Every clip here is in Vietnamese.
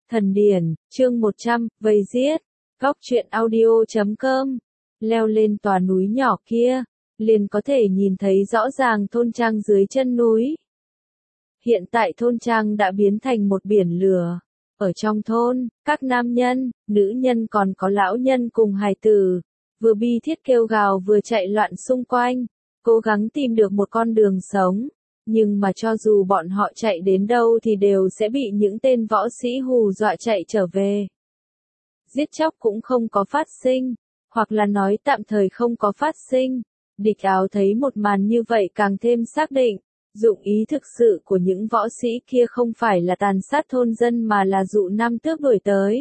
Thần điển, chương 100, vây giết. Góc truyện audio.com. Leo lên tòa núi nhỏ kia, liền có thể nhìn thấy rõ ràng thôn trang dưới chân núi. Hiện tại thôn trang đã biến thành một biển lửa. Ở trong thôn, các nam nhân, nữ nhân còn có lão nhân cùng hài tử, vừa bi thiết kêu gào vừa chạy loạn xung quanh, cố gắng tìm được một con đường sống. Nhưng mà cho dù bọn họ chạy đến đâu thì đều sẽ bị những tên võ sĩ hù dọa chạy trở về. Giết chóc cũng không có phát sinh, hoặc là nói tạm thời không có phát sinh. Địch Áo thấy một màn như vậy càng thêm xác định, dụng ý thực sự của những võ sĩ kia không phải là tàn sát thôn dân mà là dụ Nam Tước đuổi tới.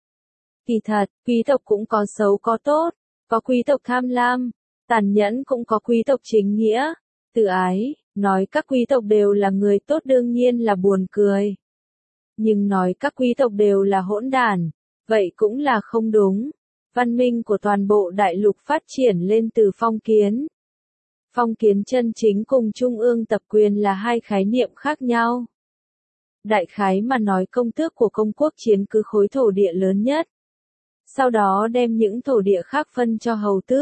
Kỳ thật, quý tộc cũng có xấu có tốt, có quý tộc tham lam, tàn nhẫn cũng có quý tộc chính nghĩa, từ ái. Nói các quý tộc đều là người tốt đương nhiên là buồn cười. Nhưng nói các quý tộc đều là hỗn đản, vậy cũng là không đúng. Văn minh của toàn bộ đại lục phát triển lên từ phong kiến. Phong kiến chân chính cùng trung ương tập quyền là hai khái niệm khác nhau. Đại khái mà nói công tước của công quốc chiếm cứ khối thổ địa lớn nhất. Sau đó đem những thổ địa khác phân cho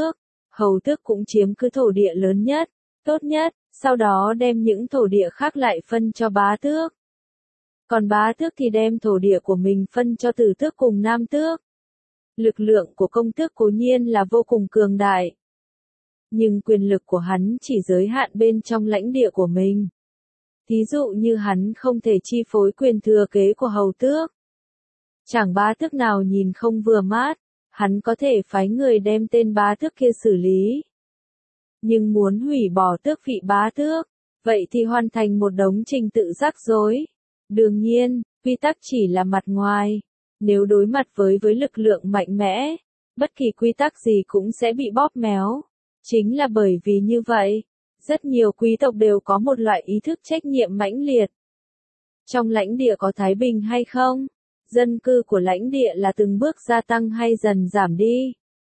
hầu tước cũng chiếm cứ thổ địa lớn nhất, tốt nhất. Sau đó đem những thổ địa khác lại phân cho bá tước. Còn bá tước thì đem thổ địa của mình phân cho tử tước cùng nam tước. Lực lượng của công tước cố nhiên là vô cùng cường đại. Nhưng quyền lực của hắn chỉ giới hạn bên trong lãnh địa của mình. Thí dụ như hắn không thể chi phối quyền thừa kế của hầu tước. Chẳng bá tước nào nhìn không vừa mắt, hắn có thể phái người đem tên bá tước kia xử lý. Nhưng muốn hủy bỏ tước vị bá tước, vậy thì hoàn thành một đống trình tự rắc rối. Đương nhiên, quy tắc chỉ là mặt ngoài. Nếu đối mặt với lực lượng mạnh mẽ, bất kỳ quy tắc gì cũng sẽ bị bóp méo. Chính là bởi vì như vậy, rất nhiều quý tộc đều có một loại ý thức trách nhiệm mãnh liệt. Trong lãnh địa có thái bình hay không? Dân cư của lãnh địa là từng bước gia tăng hay dần giảm đi?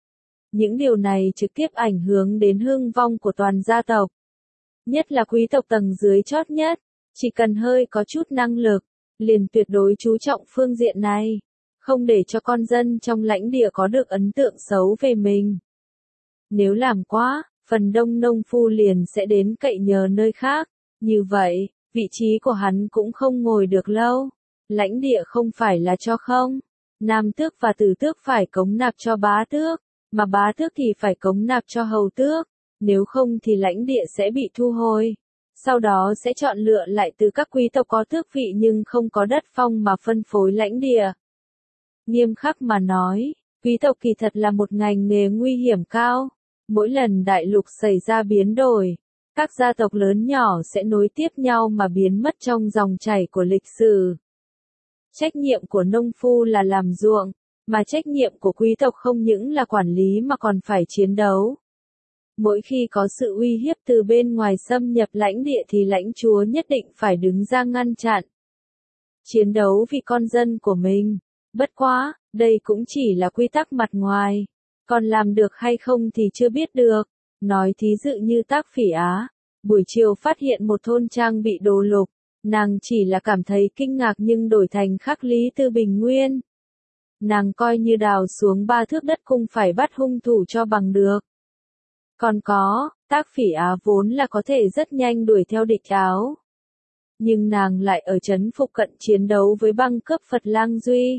Những điều này trực tiếp ảnh hưởng đến hưng vong của toàn gia tộc. Nhất là quý tộc tầng dưới chót nhất, chỉ cần hơi có chút năng lực, liền tuyệt đối chú trọng phương diện này, không để cho con dân trong lãnh địa có được ấn tượng xấu về mình. Nếu làm quá, phần đông nông phu liền sẽ đến cậy nhờ nơi khác, như vậy, vị trí của hắn cũng không ngồi được lâu. Lãnh địa không phải là cho không, nam tước và tử tước phải cống nạp cho bá tước. Mà bá tước thì phải cống nạp cho hầu tước, nếu không thì lãnh địa sẽ bị thu hồi. Sau đó sẽ chọn lựa lại từ các quý tộc có tước vị nhưng không có đất phong mà phân phối lãnh địa. Nghiêm khắc mà nói, quý tộc kỳ thật là một ngành nghề nguy hiểm cao. Mỗi lần đại lục xảy ra biến đổi, các gia tộc lớn nhỏ sẽ nối tiếp nhau mà biến mất trong dòng chảy của lịch sử. Trách nhiệm của nông phu là làm ruộng. Mà trách nhiệm của quý tộc không những là quản lý mà còn phải chiến đấu. Mỗi khi có sự uy hiếp từ bên ngoài xâm nhập lãnh địa thì lãnh chúa nhất định phải đứng ra ngăn chặn. Chiến đấu vì con dân của mình. Bất quá, đây cũng chỉ là quy tắc mặt ngoài. Còn làm được hay không thì chưa biết được. Nói thí dụ như Tác Phỉ Á, buổi chiều phát hiện một thôn trang bị đồ lục. Nàng chỉ là cảm thấy kinh ngạc nhưng đổi thành khắc lý tư bình nguyên. Nàng coi như đào xuống 3 thước đất cũng phải bắt hung thủ cho bằng được. Còn có, Tác Phỉ Á vốn là có thể rất nhanh đuổi theo Địch Áo. Nhưng nàng lại ở trấn phụ cận chiến đấu với băng cướp Phật Lang Duy.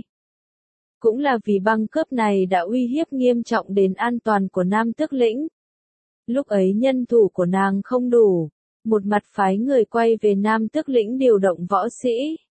Cũng là vì băng cướp này đã uy hiếp nghiêm trọng đến an toàn của Nam Tước lĩnh. Lúc ấy nhân thủ của nàng không đủ, một mặt phái người quay về Nam Tước lĩnh điều động võ sĩ.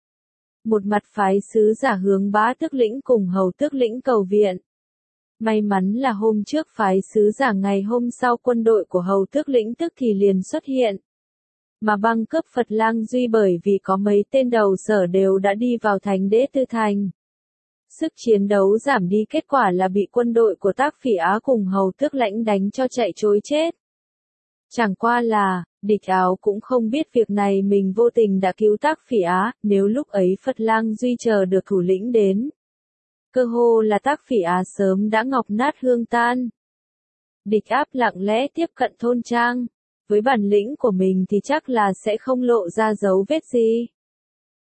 Một mặt phái sứ giả hướng bá tước lĩnh cùng hầu tước lĩnh cầu viện. May mắn là hôm trước phái sứ giả ngày hôm sau quân đội của hầu tước lĩnh tức thì liền xuất hiện. Mà băng cướp Phật Lang Duy bởi vì có mấy tên đầu sở đều đã đi vào thành Đế Tư Thành. Sức chiến đấu giảm đi, kết quả là bị quân đội của Tác Phỉ Á cùng hầu tước lãnh đánh cho chạy trối chết. Chẳng qua là, Địch Áo cũng không biết việc này mình vô tình đã cứu Tác Phỉ Á, nếu lúc ấy Phật Lang Duy chờ được thủ lĩnh đến. Cơ hồ là Tác Phỉ Á sớm đã ngọc nát hương tan. Địch Áp lặng lẽ tiếp cận thôn trang, với bản lĩnh của mình thì chắc là sẽ không lộ ra dấu vết gì.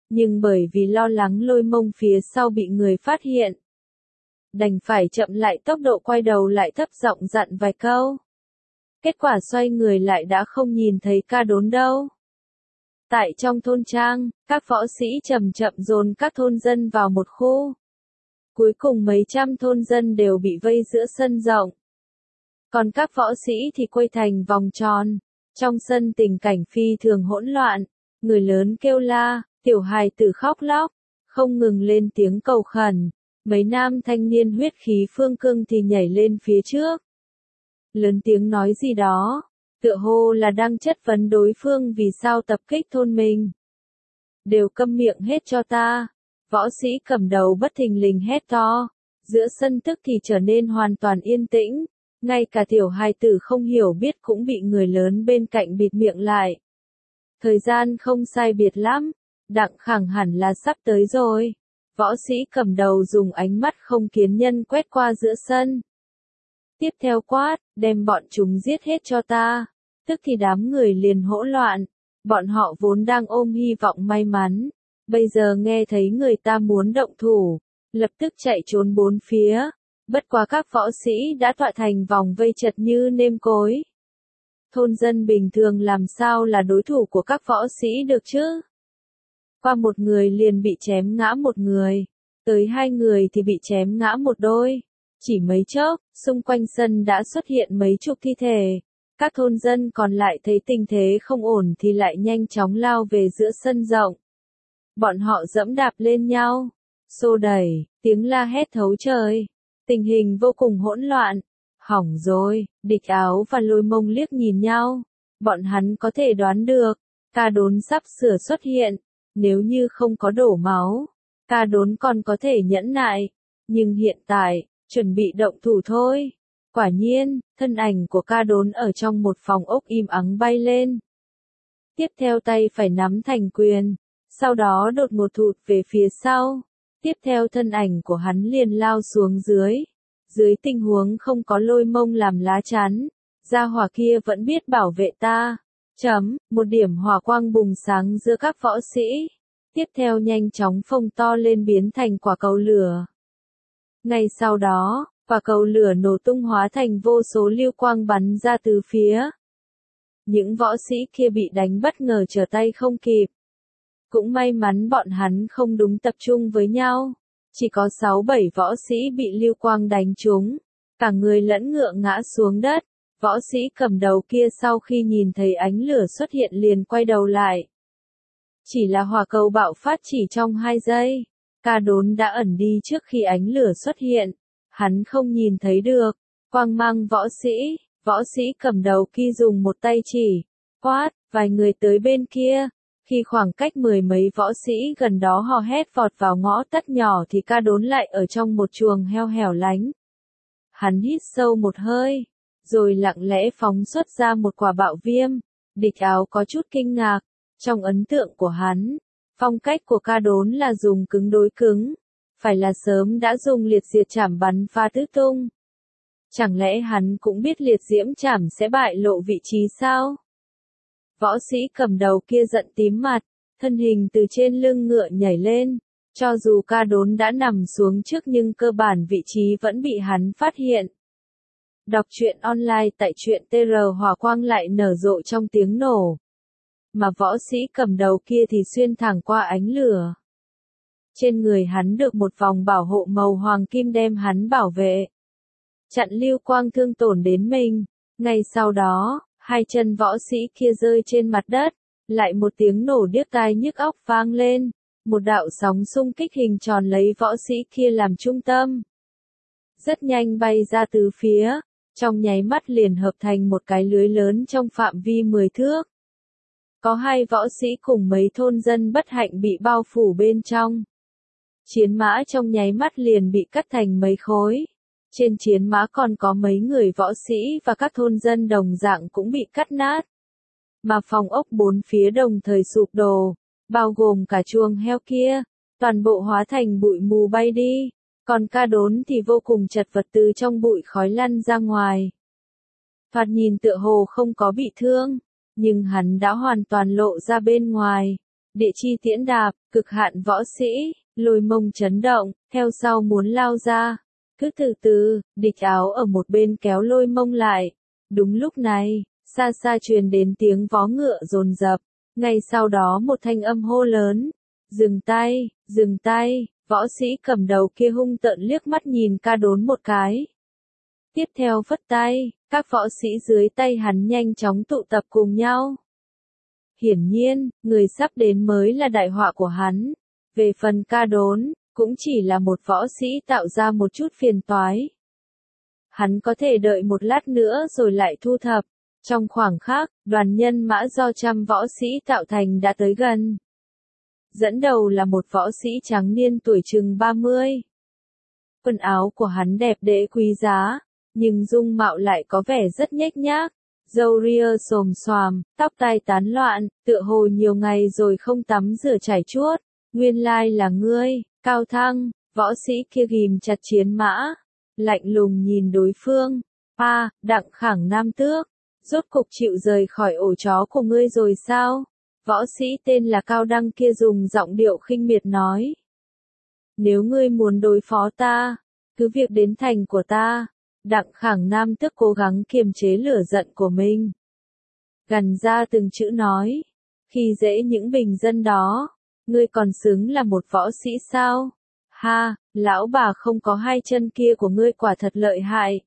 nhưng bởi vì lo lắng Lôi Mông phía sau bị người phát hiện, đành phải chậm lại tốc độ quay đầu lại thấp giọng dặn vài câu. Kết quả xoay người lại đã không nhìn thấy Ca Đốn đâu. Tại trong thôn trang, các võ sĩ chậm chậm dồn các thôn dân vào một khu. Cuối cùng mấy trăm thôn dân đều bị vây giữa sân rộng. Còn các võ sĩ thì quây thành vòng tròn. Trong sân tình cảnh phi thường hỗn loạn, người lớn kêu la, tiểu hài tử khóc lóc, không ngừng lên tiếng cầu khẩn. Mấy nam thanh niên huyết khí phương cương thì nhảy lên phía trước. Lớn tiếng nói gì đó, tựa hồ là đang chất vấn đối phương vì sao tập kích thôn mình. Đều câm miệng hết cho ta. Võ sĩ cầm đầu bất thình lình hét to. Giữa sân tức thì trở nên hoàn toàn yên tĩnh. Ngay cả tiểu hài tử không hiểu biết cũng bị người lớn bên cạnh bịt miệng lại. Thời gian không sai biệt lắm. Đặng Khẳng hẳn là sắp tới rồi. Võ sĩ cầm đầu dùng ánh mắt không kiến nhân quét qua giữa sân. Tiếp theo quát, đem bọn chúng giết hết cho ta. Tức thì đám người liền hỗn loạn. Bọn họ vốn đang ôm hy vọng may mắn. Bây giờ nghe thấy người ta muốn động thủ. Lập tức chạy trốn bốn phía. Bất quá các võ sĩ đã tọa thành vòng vây chật như nêm cối. Thôn dân bình thường làm sao là đối thủ của các võ sĩ được chứ? Qua một người liền bị chém ngã một người. Tới hai người thì bị chém ngã một đôi. Chỉ mấy chốc, xung quanh sân đã xuất hiện mấy chục thi thể. Các thôn dân còn lại thấy tình thế không ổn thì lại nhanh chóng lao về giữa sân rộng. Bọn họ giẫm đạp lên nhau, xô đẩy, tiếng la hét thấu trời. Tình hình vô cùng hỗn loạn. Hỏng rồi, Địch Áo và Lôi Mông liếc nhìn nhau. Bọn hắn có thể đoán được, Ca Đốn sắp sửa xuất hiện. Nếu như không có đổ máu, Ca Đốn còn có thể nhẫn nại. Nhưng hiện tại, chuẩn bị động thủ thôi. Quả nhiên, thân ảnh của Ca Đốn ở trong một phòng ốc im ắng bay lên. Tiếp theo tay phải nắm thành quyền. Sau đó đột ngột thụt về phía sau. Tiếp theo thân ảnh của hắn liền lao xuống dưới. Dưới tình huống không có Lôi Mông làm lá chắn. Gia hỏa kia vẫn biết bảo vệ ta. Một điểm hỏa quang bùng sáng giữa các võ sĩ. Tiếp theo nhanh chóng phồng to lên biến thành quả cầu lửa. Ngay sau đó, quả cầu lửa nổ tung hóa thành vô số lưu quang bắn ra từ phía. Những võ sĩ kia bị đánh bất ngờ trở tay không kịp. Cũng may mắn bọn hắn không đúng tập trung với nhau. Chỉ có 6-7 võ sĩ bị lưu quang đánh trúng. Cả người lẫn ngựa ngã xuống đất. Võ sĩ cầm đầu kia sau khi nhìn thấy ánh lửa xuất hiện liền quay đầu lại. Chỉ là hỏa cầu bạo phát chỉ trong 2 giây. Ca Đốn đã ẩn đi trước khi ánh lửa xuất hiện. Hắn không nhìn thấy được. Quang mang võ sĩ cầm đầu kia dùng một tay chỉ. Quát, vài người tới bên kia. Khi khoảng cách 10 mấy võ sĩ gần đó hò hét vọt vào ngõ tắt nhỏ thì Ca Đốn lại ở trong một chuồng heo hẻo lánh. Hắn hít sâu một hơi, rồi lặng lẽ phóng xuất ra một quả bạo viêm. Địch Áo có chút kinh ngạc. Trong ấn tượng của hắn, phong cách của Ca Đốn là dùng cứng đối cứng. Phải là sớm đã dùng liệt diệt chảm bắn phá tứ tung. Chẳng lẽ hắn cũng biết liệt diễm chảm sẽ bại lộ vị trí sao? Võ sĩ cầm đầu kia giận tím mặt, thân hình từ trên lưng ngựa nhảy lên. Cho dù Ca Đốn đã nằm xuống trước nhưng cơ bản vị trí vẫn bị hắn phát hiện. Đọc truyện online tại truyện TR hỏa quang lại nở rộ trong tiếng nổ. Mà võ sĩ cầm đầu kia thì xuyên thẳng qua ánh lửa. Trên người hắn được một vòng bảo hộ màu hoàng kim đem hắn bảo vệ. Chặn lưu quang thương tổn đến mình. Ngay sau đó, hai chân võ sĩ kia rơi trên mặt đất. Lại một tiếng nổ điếc tai nhức óc vang lên. Một đạo sóng xung kích hình tròn lấy võ sĩ kia làm trung tâm. Rất nhanh bay ra từ phía. Trong nháy mắt liền hợp thành một cái lưới lớn trong phạm vi 10 thước. Có 2 võ sĩ cùng mấy thôn dân bất hạnh bị bao phủ bên trong. Chiến mã trong nháy mắt liền bị cắt thành mấy khối. Trên chiến mã còn có mấy người võ sĩ và các thôn dân đồng dạng cũng bị cắt nát. Mà phòng ốc bốn phía đồng thời sụp đổ, bao gồm cả chuồng heo kia, toàn bộ hóa thành bụi mù bay đi. Còn Ca Đốn thì vô cùng chật vật từ trong bụi khói lăn ra ngoài. Thoạt nhìn tựa hồ không có bị thương, nhưng hắn đã hoàn toàn lộ ra bên ngoài. địa chi tiễn đạp, cực hạn võ sĩ, lôi mông chấn động, theo sau muốn lao ra. Cứ từ từ, địch áo ở một bên kéo lôi mông lại. Đúng lúc này, xa xa truyền đến tiếng vó ngựa dồn dập. Ngay sau đó một thanh âm hô lớn. Dừng tay, võ sĩ cầm đầu kia hung tợn liếc mắt nhìn Ca Đốn một cái. Tiếp theo phất tay, các võ sĩ dưới tay hắn nhanh chóng tụ tập cùng nhau. Hiển nhiên, người sắp đến mới là đại họa của hắn. Về phần Ca Đốn, cũng chỉ là một võ sĩ tạo ra một chút phiền toái. Hắn có thể đợi một lát nữa rồi lại thu thập. Trong khoảng khắc, đoàn nhân mã do trăm võ sĩ tạo thành đã tới gần. Dẫn đầu là một võ sĩ trắng niên tuổi chừng 30. Quần áo của hắn đẹp đẽ quý giá, nhưng dung mạo lại có vẻ rất nhếch nhác. Râu ria xồm xoàm, tóc tai tán loạn, tựa hồ nhiều ngày rồi không tắm rửa chải chuốt. Nguyên lai là ngươi, Cao Thăng, võ sĩ kia ghim chặt chiến mã. Lạnh lùng nhìn đối phương. Đặng Khảng Nam Tước, rốt cục chịu rời khỏi ổ chó của ngươi rồi sao? Võ sĩ tên là Cao Đăng kia dùng giọng điệu khinh miệt nói. Nếu ngươi muốn đối phó ta, cứ việc đến thành của ta. Đặng Khảng Nam Tước cố gắng kiềm chế lửa giận của mình. Gằn ra từng chữ nói. Khi dễ những bình dân đó, ngươi còn xứng là một võ sĩ sao? Lão bà không có hai chân kia của ngươi quả thật lợi hại.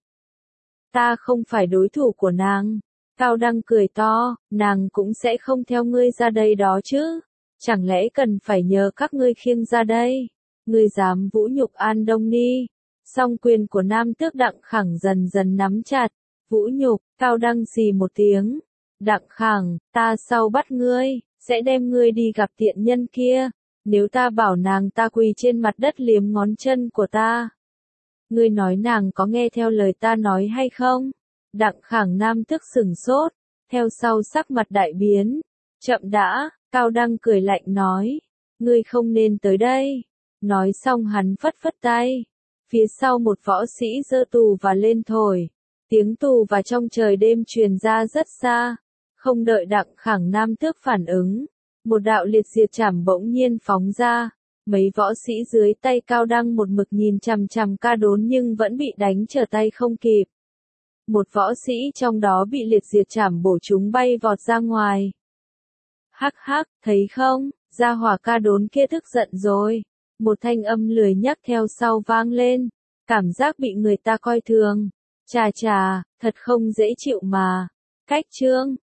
Ta không phải đối thủ của nàng. Cao Đăng cười to, nàng cũng sẽ không theo ngươi ra đây đó chứ. Chẳng lẽ cần phải nhờ các ngươi khiêng ra đây? Ngươi dám vũ nhục An Đông Ni. Song quyền của Nam Tước Đặng Khảng dần dần nắm chặt. Vũ nhục, Cao Đăng xì một tiếng. Đặng Khảng, ta sau bắt ngươi, sẽ đem ngươi đi gặp tiện nhân kia. Nếu ta bảo nàng ta quỳ trên mặt đất liếm ngón chân của ta. Ngươi nói nàng có nghe theo lời ta nói hay không? Đặng Khảng Nam Tước sửng sốt, theo sau sắc mặt đại biến. Chậm đã, Cao Đăng cười lạnh nói. Ngươi không nên tới đây. Nói xong hắn phất phất tay. Phía sau một võ sĩ giơ tù và lên thổi. Tiếng tù và trong trời đêm truyền ra rất xa. Không đợi Đặng Khảng Nam Tước phản ứng. Một đạo liệt diệt chảm bỗng nhiên phóng ra. Mấy võ sĩ dưới tay Cao Đăng một mực nhìn chằm chằm Ca Đốn nhưng vẫn bị đánh trở tay không kịp. Một võ sĩ trong đó bị liệt diệt chảm bổ chúng bay vọt ra ngoài. Hắc, thấy không, gia hỏa Ca Đốn kia tức giận rồi. Một thanh âm lười nhắc theo sau vang lên. Cảm giác bị người ta coi thường. Chà, thật không dễ chịu mà. Cách chương